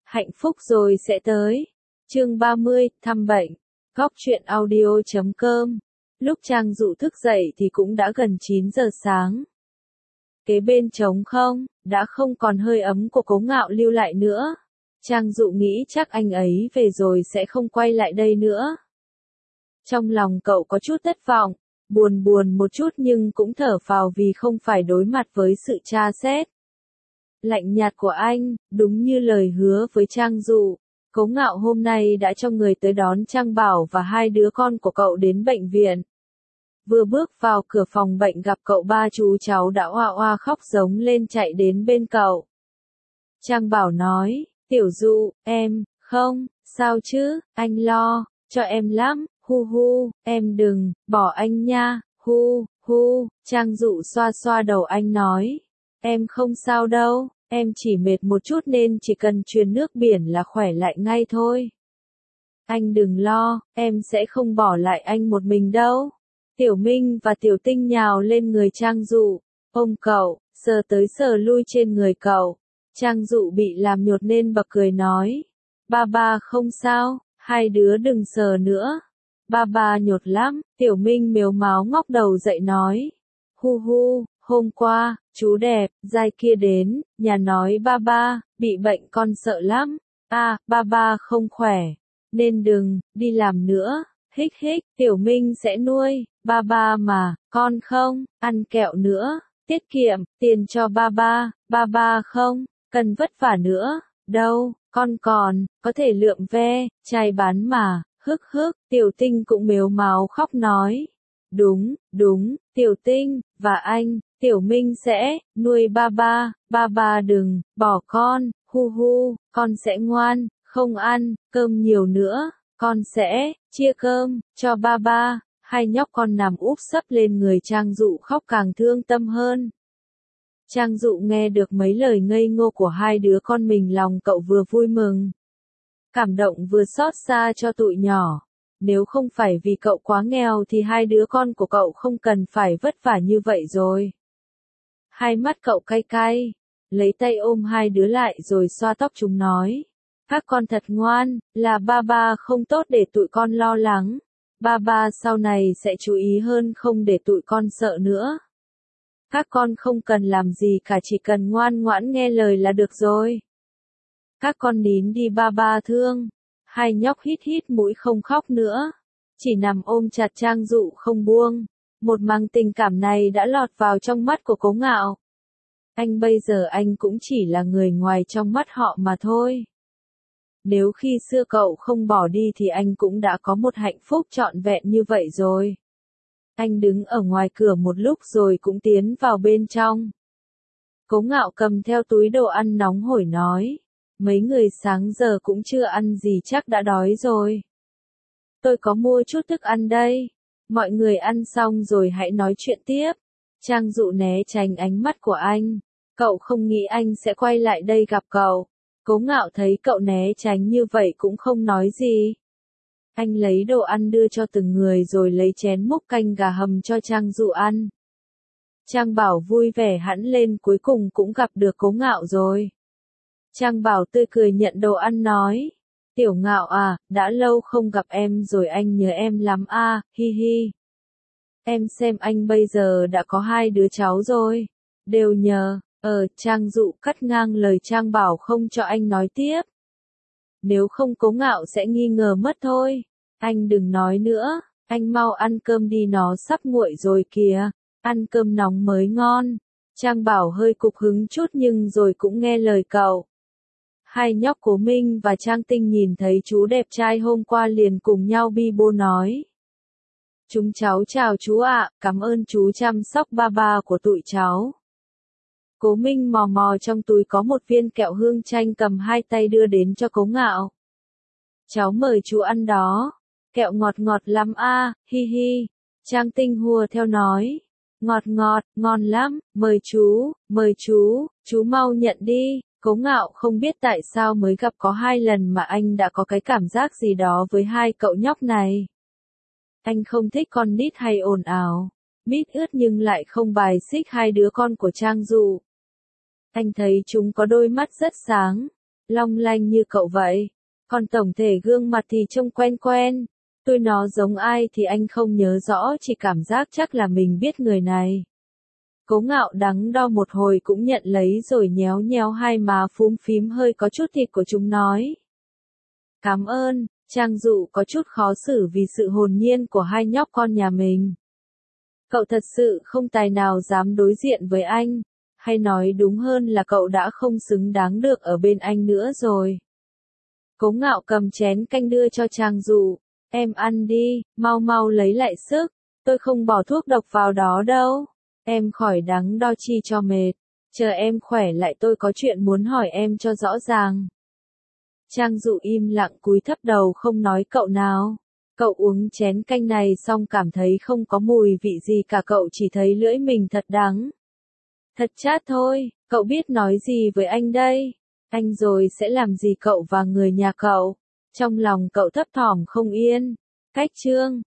Hạnh phúc rồi sẽ tới. Chương 30, thăm bệnh. Góc truyện audio.com. Lúc Trang Dụ thức dậy thì cũng đã gần 9 giờ sáng. Kế bên trống không, đã không còn hơi ấm của Cố Ngạo lưu lại nữa. Trang Dụ nghĩ chắc anh ấy về rồi sẽ không quay lại đây nữa. Trong lòng cậu có chút thất vọng, buồn một chút nhưng cũng thở phào vì không phải đối mặt với sự tra xét lạnh nhạt của anh, đúng như lời hứa với Trang Dụ. Cố Ngạo hôm nay đã cho người tới đón Trang Bảo và hai đứa con của cậu đến bệnh viện. Vừa bước vào cửa phòng bệnh gặp cậu ba chú cháu đã oa oa khóc giống lên chạy đến bên cậu. Trang Bảo nói, Tiểu Dụ, em, không, sao chứ, anh lo, cho em lắm, hu hu, em đừng, bỏ anh nha, hu, hu, Trang Dụ xoa xoa đầu anh nói, em không sao đâu, em chỉ mệt một chút nên chỉ cần truyền nước biển là khỏe lại ngay thôi. Anh đừng lo, em sẽ không bỏ lại anh một mình đâu. Tiểu Minh và Tiểu Tinh nhào lên người Trang Dụ, ôm cậu, sờ tới sờ lui trên người cậu. Trang Dụ bị làm nhột nên bật cười nói, ba không sao, hai đứa đừng sờ nữa. Ba nhột lắm, Tiểu Minh mếu máo ngóc đầu dậy nói, hu hu, hôm qua, chú đẹp, dai kia đến, nhà nói ba, bị bệnh con sợ lắm, ba không khỏe, nên đừng, đi làm nữa, hích, Tiểu Minh sẽ nuôi, ba mà, con không, ăn kẹo nữa, tiết kiệm, tiền cho ba không, cần vất vả nữa, đâu, con còn, có thể lượm ve, trai bán mà, hức, Tiểu Tinh cũng mếu máo khóc nói, đúng, Tiểu Tinh, và anh, Tiểu Minh sẽ, nuôi ba đừng, bỏ con, hu hu, con sẽ ngoan, không ăn, cơm nhiều nữa, con sẽ, chia cơm, cho ba. Hai nhóc con nằm úp sấp lên người Trang Dụ khóc càng thương tâm hơn. Trang Dụ nghe được mấy lời ngây ngô của hai đứa con mình lòng cậu vừa vui mừng, cảm động vừa xót xa cho tụi nhỏ. Nếu không phải vì cậu quá nghèo thì hai đứa con của cậu không cần phải vất vả như vậy rồi. Hai mắt cậu cay cay, lấy tay ôm hai đứa lại rồi xoa tóc chúng nói. Các con thật ngoan, là ba không tốt để tụi con lo lắng. Ba sau này sẽ chú ý hơn không để tụi con sợ nữa. Các con không cần làm gì cả, chỉ cần ngoan ngoãn nghe lời là được rồi. Các con nín đi ba thương. Hai nhóc hít mũi không khóc nữa, chỉ nằm ôm chặt Trang Dụ không buông. Một màng tình cảm này đã lọt vào trong mắt của Cố Ngạo. Anh bây giờ anh cũng chỉ là người ngoài trong mắt họ mà thôi. Nếu khi xưa cậu không bỏ đi thì anh cũng đã có một hạnh phúc trọn vẹn như vậy rồi. Anh đứng ở ngoài cửa một lúc rồi cũng tiến vào bên trong. Cố Ngạo cầm theo túi đồ ăn nóng hổi nói. Mấy người sáng giờ cũng chưa ăn gì chắc đã đói rồi. Tôi có mua chút thức ăn đây. Mọi người ăn xong rồi hãy nói chuyện tiếp. Trang Dụ né tránh ánh mắt của anh. Cậu không nghĩ anh sẽ quay lại đây gặp cậu. Cố Ngạo thấy cậu né tránh như vậy cũng không nói gì. Anh lấy đồ ăn đưa cho từng người rồi lấy chén múc canh gà hầm cho Trang Dụ ăn. Trang Bảo vui vẻ hẳn lên, cuối cùng cũng gặp được Cố Ngạo rồi. Trang Bảo tươi cười nhận đồ ăn nói. Tiểu Ngạo à, đã lâu không gặp em rồi, anh nhớ em lắm à, hi. Em xem anh bây giờ đã có hai đứa cháu rồi. Đều nhờ, Trang Dụ cắt ngang lời Trang Bảo không cho anh nói tiếp. Nếu không Cố Ngạo sẽ nghi ngờ mất thôi. Anh đừng nói nữa, anh mau ăn cơm đi, nó sắp nguội rồi kìa. Ăn cơm nóng mới ngon. Trang Bảo hơi cục hứng chút nhưng rồi cũng nghe lời cậu. Hai nhóc Cố Minh và Trang Tinh nhìn thấy chú đẹp trai hôm qua liền cùng nhau bi bô nói. Chúng cháu chào chú ạ, cảm ơn chú chăm sóc ba của tụi cháu. Cố Minh mò mò trong túi có một viên kẹo hương chanh cầm hai tay đưa đến cho Cố Ngạo. Cháu mời chú ăn đó, kẹo ngọt lắm a, hi. Trang Tinh hùa theo nói. Ngọt, ngon lắm, mời chú mau nhận đi. Cố Ngạo không biết tại sao mới gặp có 2 lần mà anh đã có cái cảm giác gì đó với hai cậu nhóc này. Anh không thích con nít hay ồn ào, mít ướt nhưng lại không bài xích hai đứa con của Trang Dụ. Anh thấy chúng có đôi mắt rất sáng, long lanh như cậu vậy. Còn tổng thể gương mặt thì trông quen quen. Tôi nó giống ai thì anh không nhớ rõ, chỉ cảm giác chắc là mình biết người này. Cố Ngạo đắn đo một hồi cũng nhận lấy rồi nhéo nhéo hai má phúm phím hơi có chút thịt của chúng nói. Cảm ơn. Trang Dụ có chút khó xử vì sự hồn nhiên của hai nhóc con nhà mình. Cậu thật sự không tài nào dám đối diện với anh, hay nói đúng hơn là cậu đã không xứng đáng được ở bên anh nữa rồi. Cố Ngạo cầm chén canh đưa cho Trang Dụ. Em ăn đi, mau mau lấy lại sức, tôi không bỏ thuốc độc vào đó đâu. Em khỏi đắn đo chi cho mệt, chờ em khỏe lại tôi có chuyện muốn hỏi em cho rõ ràng. Trang Dụ im lặng cúi thấp đầu không nói cậu nào. Cậu uống chén canh này xong cảm thấy không có mùi vị gì cả, cậu chỉ thấy lưỡi mình thật đắng. Thật chát thôi, cậu biết nói gì với anh đây? Anh rồi sẽ làm gì cậu và người nhà cậu? Trong lòng cậu thấp thỏm không yên. Cách chương